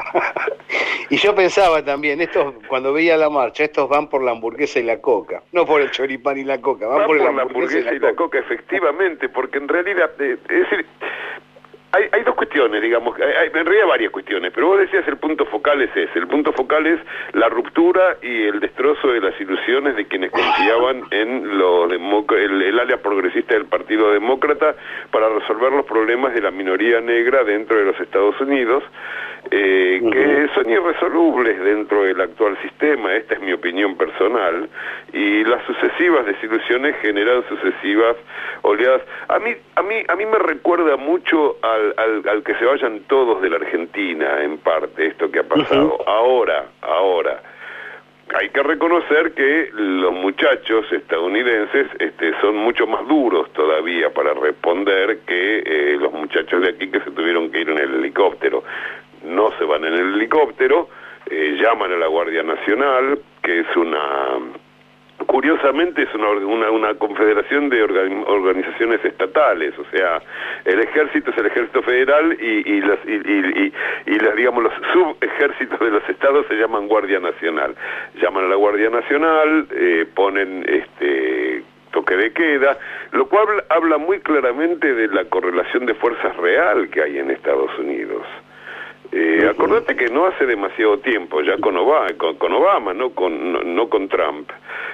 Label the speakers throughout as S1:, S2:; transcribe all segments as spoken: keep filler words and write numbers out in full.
S1: Y yo pensaba también, estos, cuando veía la marcha, estos van por la hamburguesa y la coca, no por el choripán y la coca, van,
S2: van
S1: por,
S2: por
S1: la
S2: la
S1: hamburguesa,
S2: hamburguesa
S1: y la,
S2: y la coca, efectivamente, porque en realidad, eh, es decir, Hay, hay dos cuestiones, digamos, hay, hay, en realidad varias cuestiones, pero vos decías el punto focal es ese, el punto focal es la ruptura y el destrozo de las ilusiones de quienes confiaban en los el, el área progresista del Partido Demócrata para resolver los problemas de la minoría negra dentro de los Estados Unidos, eh, uh-huh. que son irresolubles dentro del actual sistema, esta es mi opinión personal, y las sucesivas desilusiones generan sucesivas oleadas. A mí, a mí, a mí me recuerda mucho a Al, al, al que se vayan todos de la Argentina, en parte, esto que ha pasado. Uh-huh. Ahora, ahora, hay que reconocer que los muchachos estadounidenses este, son mucho más duros todavía para responder que eh, los muchachos de aquí que se tuvieron que ir en el helicóptero. No se van en el helicóptero, eh, llaman a la Guardia Nacional, que es una... Curiosamente es una, una, una confederación de organ, organizaciones estatales, o sea, el ejército es el ejército federal y, y, las, y, y, y, y las, digamos, los subejércitos de los estados se llaman Guardia Nacional. Llaman a la Guardia Nacional, eh, ponen este toque de queda, lo cual habla, habla muy claramente de la correlación de fuerzas real que hay en Estados Unidos. Eh, uh-huh. Acordate que no hace demasiado tiempo, ya con Obama, con, con Obama no, con, no, no con Trump,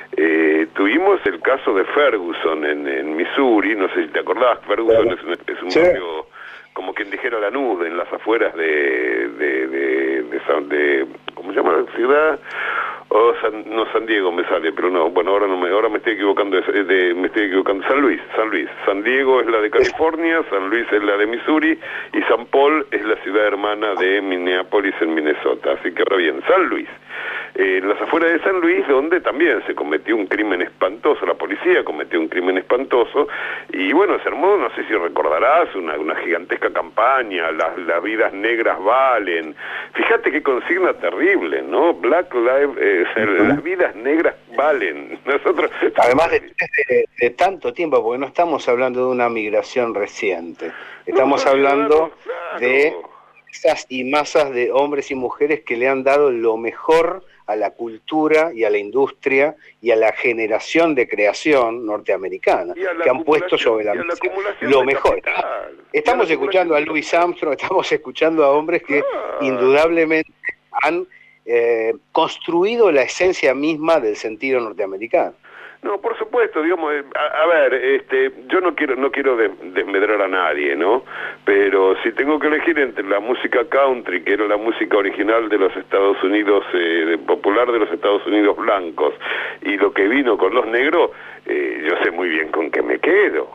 S2: eh, tuvimos el caso de Ferguson en, en Missouri, no sé si te acordás, Ferguson es un, es un sí. barrio, como quien dijera Lanús, en las afueras de, de, de, de, San, de ¿cómo se llama la ciudad? Oh, San, no, San Diego me sale, pero no, bueno, ahora no me, ahora me estoy equivocando, de, de, me estoy equivocando, San Luis, San Luis, San Diego es la de California, San Luis es la de Missouri, y San Paul es la ciudad hermana de Minneapolis en Minnesota, así que ahora bien, San Luis, eh, en las afueras de San Luis, donde también se cometió un crimen espantoso, la policía cometió un crimen espantoso, y bueno, se armó, no sé si recordarás, una, una gigantesca campaña, las, las vidas negras valen, fíjate qué consigna terrible, ¿no? Black Lives, eh, uh-huh. las vidas negras valen. Nosotros,
S1: además de, de, de tanto tiempo, porque no estamos hablando de una migración reciente, estamos no, hablando claro. de masas y masas de hombres y mujeres que le han dado lo mejor a la cultura y a la industria y a la generación de creación norteamericana, que han puesto sobre la mesa lo mejor. Estamos escuchando a Louis Armstrong, estamos escuchando a hombres que ah. indudablemente han eh, construido la esencia misma del sentido norteamericano.
S2: No, por supuesto, digamos, a, a ver, este, yo no quiero no quiero des, desmedrar a nadie, ¿no? Pero si tengo que elegir entre la música country, que era la música original de los Estados Unidos, eh, popular de los Estados Unidos blancos, y lo que vino con los negros, eh, yo sé muy bien con qué me quedo.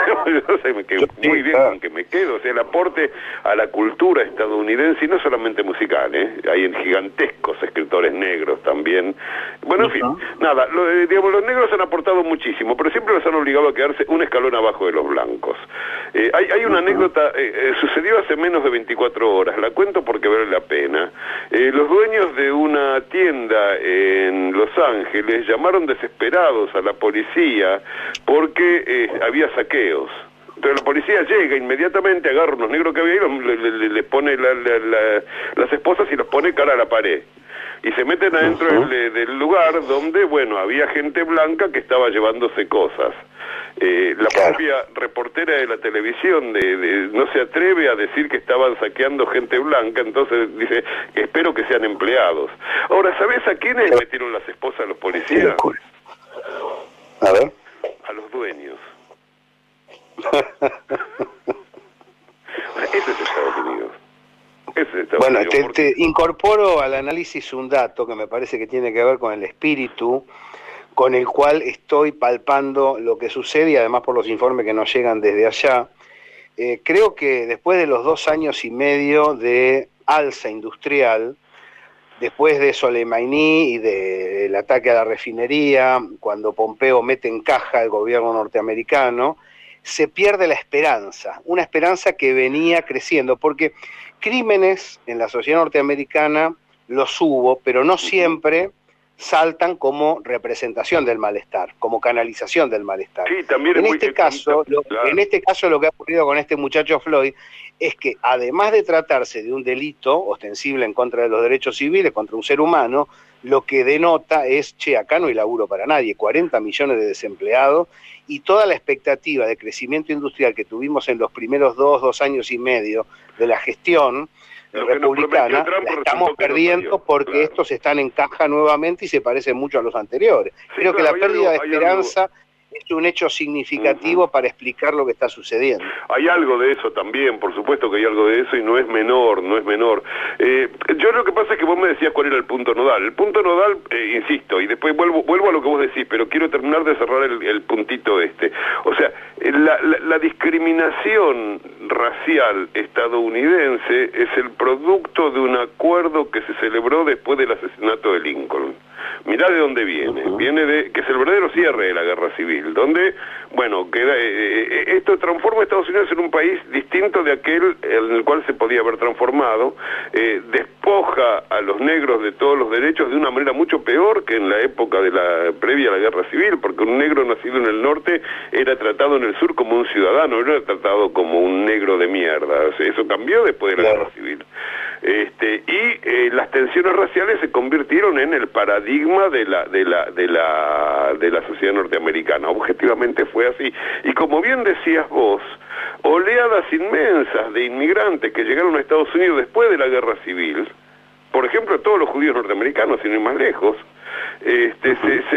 S2: yo sé que muy bien con qué me quedo. O sea, el aporte a la cultura estadounidense, y no solamente musical, ¿eh? Hay gigantescos escritores negros también. Bueno, en fin, nada, lo, digamos, los negros han aportado muchísimo, pero siempre los han obligado a quedarse un escalón abajo de los blancos. Eh, hay, hay una anécdota, eh, eh, sucedió hace menos de veinticuatro horas, la cuento porque vale la pena. Eh, los dueños de una tienda en Los Ángeles llamaron desesperados a la policía porque eh, había saqueos. Entonces la policía llega inmediatamente, agarra unos negros que había ahí, les le, le, le pone la, la, la, las esposas y los pone cara a la pared. Y se meten adentro uh-huh. del, del lugar donde, bueno, había gente blanca que estaba llevándose cosas. Eh, la claro. propia reportera de la televisión de, de, no se atreve a decir que estaban saqueando gente blanca, entonces dice, espero que sean empleados. Ahora, ¿sabés a quiénes metieron las esposas a los policías?
S1: A ver.
S2: A los dueños. Eso es Estados Unidos. Eso es Estados
S1: bueno,
S2: Unidos,
S1: te,
S2: porque...
S1: te incorporo al análisis un dato que me parece que tiene que ver con el espíritu con el cual estoy palpando lo que sucede, y además por los informes que nos llegan desde allá. Eh, creo que después de los dos años y medio de alza industrial, después de Soleimani y del de ataque a la refinería, cuando Pompeo mete en caja el gobierno norteamericano, se pierde la esperanza, una esperanza que venía creciendo, porque crímenes en la sociedad norteamericana los hubo, pero no siempre saltan como representación del malestar, como canalización del malestar.
S2: Sí, también
S1: en,
S2: muy,
S1: este caso, lo, claro. en este caso lo que ha ocurrido con este muchacho Floyd es que además de tratarse de un delito ostensible en contra de los derechos civiles, contra un ser humano, lo que denota es, che, acá no hay laburo para nadie, cuarenta millones de desempleados, y toda la expectativa de crecimiento industrial que tuvimos en los primeros dos, dos años y medio de la gestión republicana, la estamos perdiendo porque claro. estos están en caja nuevamente y se parecen mucho a los anteriores. Sí, Creo claro, que la pérdida algo, de esperanza algo. es un hecho significativo uh-huh. para explicar lo que está sucediendo.
S2: Hay algo de eso también, por supuesto que hay algo de eso y no es menor, no es menor. Eh, yo lo que pasa es que vos me decías cuál era el punto nodal. El punto nodal, eh, insisto, y después vuelvo vuelvo a lo que vos decís, pero quiero terminar de cerrar el, el puntito este. O sea, la, la, la discriminación racial estadounidense es el producto de un acuerdo que se celebró después del asesinato de Lincoln. Mirá de dónde viene, viene de, que es el verdadero cierre de la guerra civil, donde, bueno, queda, eh, esto transforma a Estados Unidos en un país distinto de aquel en el cual se podía haber transformado, eh, despoja a los negros de todos los derechos de una manera mucho peor que en la época de la previa a la guerra civil, porque un negro nacido en el norte era tratado en el sur como un ciudadano, no era tratado como un negro de mierda, o sea, eso cambió después de la guerra civil. Este, y eh, las tensiones raciales se convirtieron en el paradigma de la, de la, de la, de la sociedad norteamericana. Objetivamente fue así. Y como bien decías vos, oleadas inmensas de inmigrantes que llegaron a Estados Unidos después de la guerra civil, por ejemplo, todos los judíos norteamericanos, sin ir más lejos, este, uh-huh. se,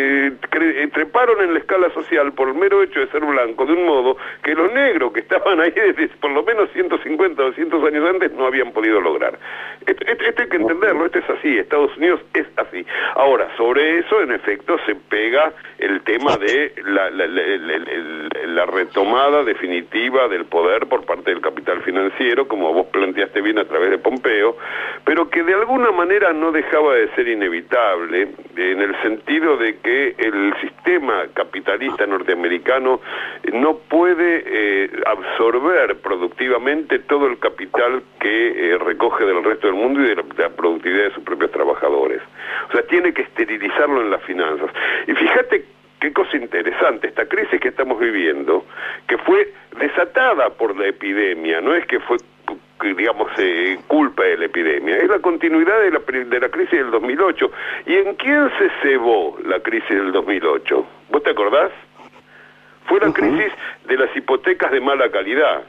S2: se treparon en la escala social por el mero hecho de ser blanco, de un modo que los negros que estaban ahí desde por lo menos ciento cincuenta, doscientos años antes no habían podido lograr. Esto, esto, esto hay que entenderlo, esto es así, Estados Unidos es así. Ahora, sobre eso, en efecto, se pega el tema de la, la, la, la, la, la retomada definitiva del poder por parte del capital financiero, como vos planteaste bien a través de Pompeo, pero que de alguna manera no dejaba de ser inevitable, en el sentido de que el sistema capitalista norteamericano no puede eh, absorber productivamente todo el capital que eh, recoge del resto del mundo y de la, de la productividad de sus propios trabajadores. O sea, tiene que esterilizarlo en las finanzas. Y fíjate qué cosa interesante, esta crisis que estamos viviendo, que fue desatada por la epidemia, no es que fue digamos, eh, culpa de la epidemia, es la continuidad de la, de la crisis del dos mil ocho. ¿Y en quién se cebó la crisis del dos mil ocho? ¿Vos te acordás? Fue la uh-huh. crisis de las hipotecas de mala calidad.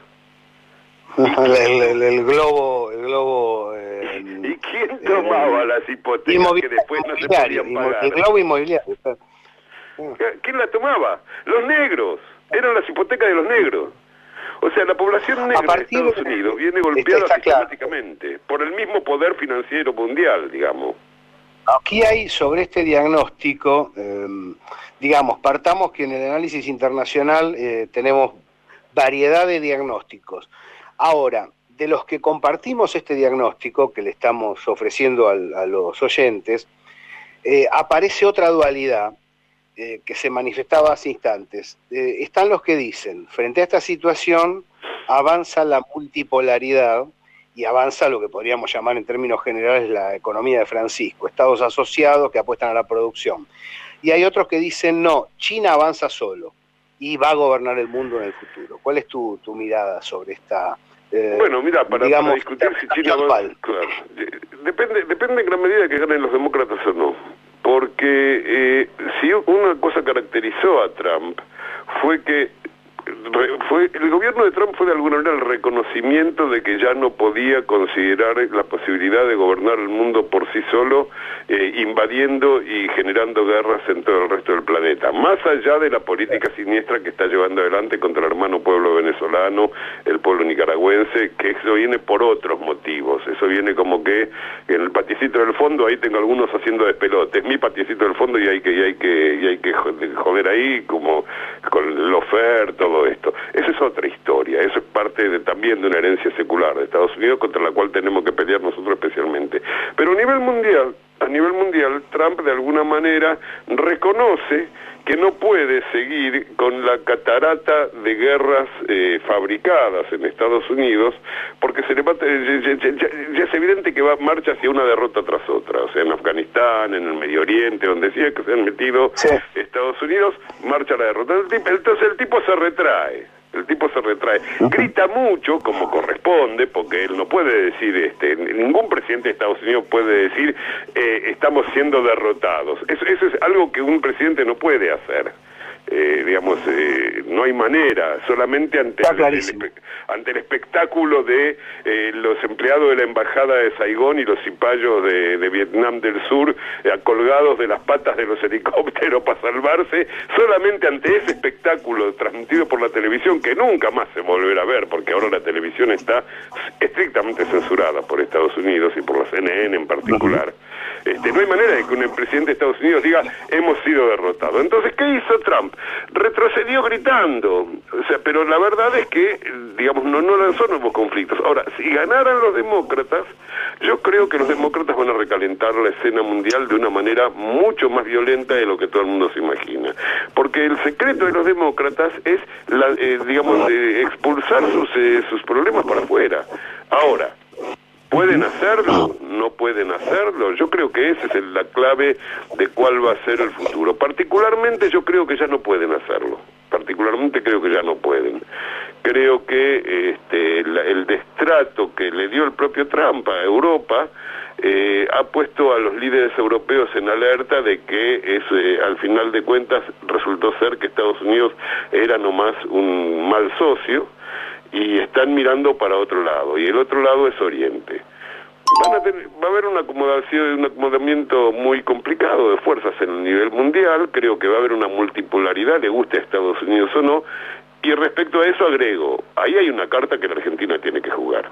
S1: el, el, el globo... El globo eh,
S2: ¿Y quién tomaba eh, las hipotecas que después no se podían pagar?
S1: El globo inmobiliario.
S2: ¿Quién la tomaba? Los negros. Eran las hipotecas de los negros. O sea, la población negra de Estados de... Unidos viene golpeada está, está sistemáticamente claro. por el mismo poder financiero mundial, digamos.
S1: Aquí hay sobre este diagnóstico, eh, digamos, partamos que en el análisis internacional eh, tenemos variedad de diagnósticos. Ahora, de los que compartimos este diagnóstico que le estamos ofreciendo al, a los oyentes, eh, aparece otra dualidad Eh, que se manifestaba hace instantes. Eh, están los que dicen, frente a esta situación, avanza la multipolaridad y avanza lo que podríamos llamar en términos generales la economía de Francisco, estados asociados que apuestan a la producción. Y hay otros que dicen, no, China avanza solo y va a gobernar el mundo en el futuro. ¿Cuál es tu, tu mirada sobre esta...
S2: Eh, bueno, mira, para, digamos, para discutir si China avanza... Claro, depende, depende en gran medida de que ganen los demócratas o no. Porque eh, si una cosa caracterizó a Trump fue que fue el gobierno de Trump fue de alguna manera el reconocimiento de que ya no podía considerar la posibilidad de gobernar el mundo por sí solo, eh, invadiendo y generando guerras en todo el resto del planeta, más allá de la política siniestra que está llevando adelante contra el hermano pueblo venezolano, el pueblo nicaragüense, que eso viene por otros motivos. Eso viene como que en el patiecito del fondo ahí tengo algunos haciendo despelote, es mi patiecito del fondo y hay que y hay que y hay que joder ahí, como con el ofer, todo esto. Esa es otra historia, eso es parte de, también de una herencia secular de Estados Unidos contra la cual tenemos que pelear nosotros especialmente. Pero a nivel mundial, a nivel mundial, Trump de alguna manera reconoce que no puede seguir con la catarata de guerras eh, fabricadas en Estados Unidos, porque se le va, ya, ya, ya, ya es evidente que va marcha hacia una derrota tras otra, o sea, en Afganistán, en el Medio Oriente, donde sí que se han metido sí. Estados Unidos, marcha la derrota. Entonces el tipo se retrae. El tipo se retrae, grita mucho como corresponde, porque él no puede decir, este, ningún presidente de Estados Unidos puede decir eh, estamos siendo derrotados. Eso, eso es algo que un presidente no puede hacer. Eh, digamos, eh, no hay manera, solamente ante el, el, ante el espectáculo de eh, los empleados de la embajada de Saigón y los cipayos de, de Vietnam del Sur eh, colgados de las patas de los helicópteros para salvarse, solamente ante ese espectáculo transmitido por la televisión, que nunca más se volverá a ver, porque ahora la televisión está estrictamente censurada por Estados Unidos y por la C N N en particular. Este, no hay manera de que un presidente de Estados Unidos diga hemos sido derrotados. Entonces, ¿qué hizo Trump? Retrocedió gritando, o sea, pero la verdad es que, digamos, no, no lanzó nuevos conflictos. Ahora, si ganaran los demócratas, yo creo que los demócratas van a recalentar la escena mundial de una manera mucho más violenta de lo que todo el mundo se imagina. Porque el secreto de los demócratas es, la, eh, digamos, eh, expulsar sus, eh, sus problemas para afuera. Ahora, ¿pueden hacerlo? ¿No pueden hacerlo? Yo creo que esa es la clave de cuál va a ser el futuro. Particularmente yo creo que ya no pueden hacerlo. Particularmente creo que ya no pueden. Creo que este, la, el destrato que le dio el propio Trump a Europa eh, ha puesto a los líderes europeos en alerta de que es, eh, al final de cuentas resultó ser que Estados Unidos era nomás un mal socio, y están mirando para otro lado, y el otro lado es Oriente. Van a tener, va a haber una acomodación, un acomodamiento muy complicado de fuerzas en el nivel mundial. Creo que va a haber una multipolaridad, le guste a Estados Unidos o no, y respecto a eso agrego, ahí hay una carta que la Argentina tiene que jugar.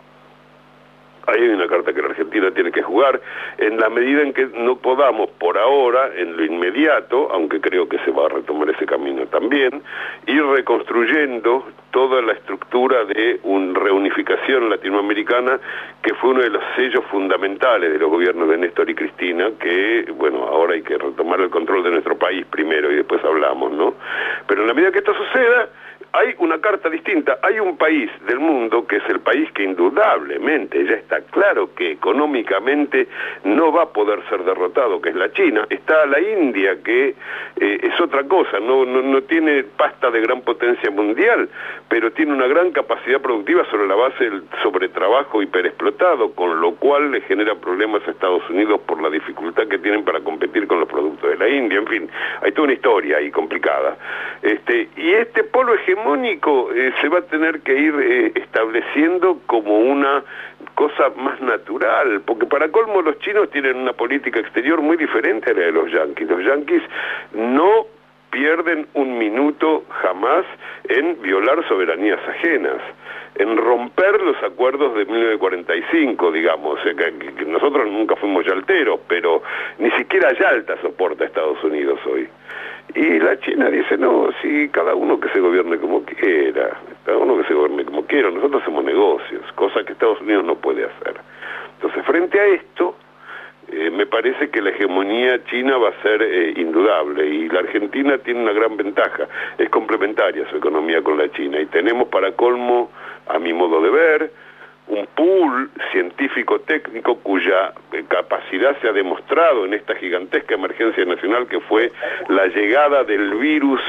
S2: Ahí hay una carta que la Argentina tiene que jugar, en la medida en que no podamos por ahora, en lo inmediato, aunque creo que se va a retomar ese camino también, ir reconstruyendo toda la estructura de una reunificación latinoamericana, que fue uno de los sellos fundamentales de los gobiernos de Néstor y Cristina, que, bueno, ahora hay que retomar el control de nuestro país primero y después hablamos, ¿no? Pero en la medida que esto suceda, hay una carta distinta. Hay un país del mundo que es el país que indudablemente ya está claro que económicamente no va a poder ser derrotado, que es la China. Está la India, que eh, es otra cosa, no, no, no tiene pasta de gran potencia mundial, pero tiene una gran capacidad productiva sobre la base del sobretrabajo hiperexplotado, con lo cual le genera problemas a Estados Unidos por la dificultad que tienen para competir con los productos de la India. En fin, hay toda una historia ahí complicada. Este, y este polo hegemónico eh, se va a tener que ir eh, estableciendo como una cosa más natural, porque para colmo los chinos tienen una política exterior muy diferente a la de los yanquis. Los yanquis no pierden un minuto jamás en violar soberanías ajenas, en romper los acuerdos de mil novecientos cuarenta y cinco, digamos. O sea, que, que nosotros nunca fuimos yalteros, pero ni siquiera Yalta soporta a Estados Unidos hoy. Y la China dice, no, sí, cada uno que se gobierne como quiera, cada uno que se gobierne como quiera, nosotros hacemos negocios, cosa que Estados Unidos no puede hacer. Entonces, frente a esto, eh, me parece que la hegemonía china va a ser eh, indudable, y la Argentina tiene una gran ventaja, es complementaria su economía con la China, y tenemos para colmo, a mi modo de ver, un pool científico-técnico cuya capacidad se ha demostrado en esta gigantesca emergencia nacional que fue la llegada del virus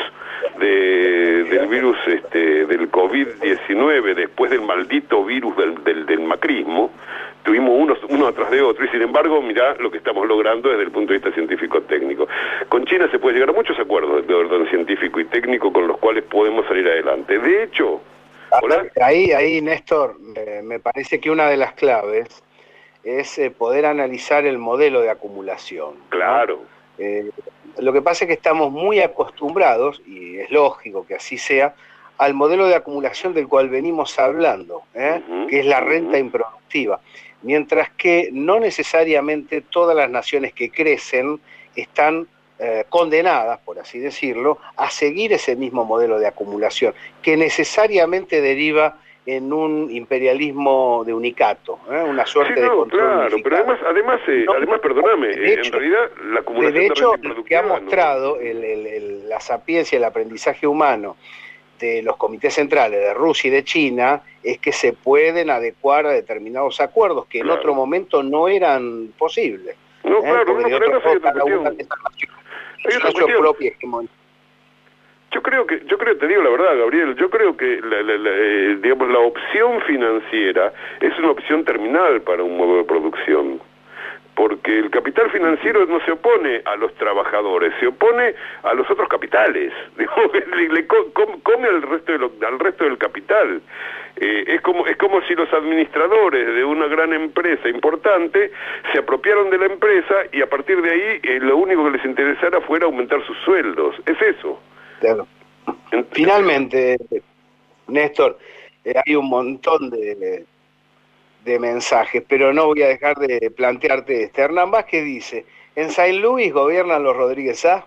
S2: de, del virus este, del COVID diecinueve, después del maldito virus del, del, del macrismo. Tuvimos unos uno atrás de otro, y sin embargo, mirá lo que estamos logrando desde el punto de vista científico-técnico. Con China se puede llegar a muchos acuerdos de orden científico y técnico con los cuales podemos salir adelante. De hecho,
S1: ¿hola? Ahí, ahí, Néstor, eh, me parece que una de las claves es eh, poder analizar el modelo de acumulación, ¿no?
S2: Claro.
S1: Eh, lo que pasa es que estamos muy acostumbrados, y es lógico que así sea, al modelo de acumulación del cual venimos hablando, ¿eh? uh-huh, que es la renta uh-huh. improductiva, mientras que no necesariamente todas las naciones que crecen están Eh, condenadas, por así decirlo, a seguir ese mismo modelo de acumulación, que necesariamente deriva en un imperialismo de unicato, ¿eh? Una suerte
S2: sí, no,
S1: de control
S2: claro,
S1: unificado.
S2: pero además, además, eh,
S1: No,
S2: además perdóname,
S1: de hecho,
S2: en realidad la acumulación
S1: de
S2: de
S1: hecho,
S2: renta
S1: lo que ha
S2: improductiva,
S1: mostrado
S2: ¿no?
S1: el, el, el, la sapiencia, el aprendizaje humano de los comités centrales de Rusia y de China es que se pueden adecuar a determinados acuerdos que
S2: Claro.
S1: en otro momento no eran posibles.
S2: No,
S1: ¿eh?
S2: claro,
S1: Porque
S2: no,
S1: de
S2: pero
S1: otro
S2: además hay
S1: modo
S2: otra
S1: cada una
S2: cuestión.
S1: de esas naciones
S2: Hay otra
S1: su
S2: cuestión.
S1: propia hegemonía.
S2: Yo creo que, yo creo, te digo la verdad, Gabriel, yo creo que la, la, la, eh, digamos, la opción financiera es una opción terminal para un modo de producción. Porque el capital financiero no se opone a los trabajadores, se opone a los otros capitales, le, le come al resto, de lo, al resto del capital. Eh, es como es como si los administradores de una gran empresa importante se apropiaron de la empresa y a partir de ahí eh, lo único que les interesara fuera aumentar sus sueldos. Es eso.
S1: Claro. Finalmente, Néstor, eh, hay un montón de... de mensajes, pero no voy a dejar de plantearte este. Hernán Vázquez dice, ¿en Saint Louis gobiernan los Rodríguez A?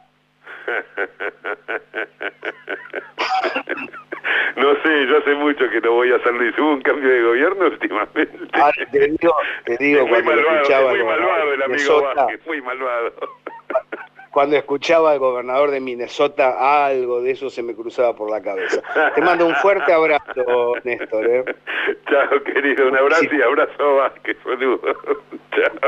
S2: No sé, yo hace mucho que no voy a San Luis. ¿Hubo un cambio de gobierno últimamente?
S1: Ah, te digo, te digo
S2: es muy
S1: cuando
S2: malvado,
S1: escuchaba
S2: es muy malvado el amigo
S1: Minnesota,
S2: Vázquez, muy malvado.
S1: Cuando escuchaba al gobernador de Minnesota, algo de eso se me cruzaba por la cabeza. Te mando un fuerte abrazo, Néstor. ¿eh?
S2: Chao, querido, un abrazo y abrazo a Vázquez, boludo. Chao.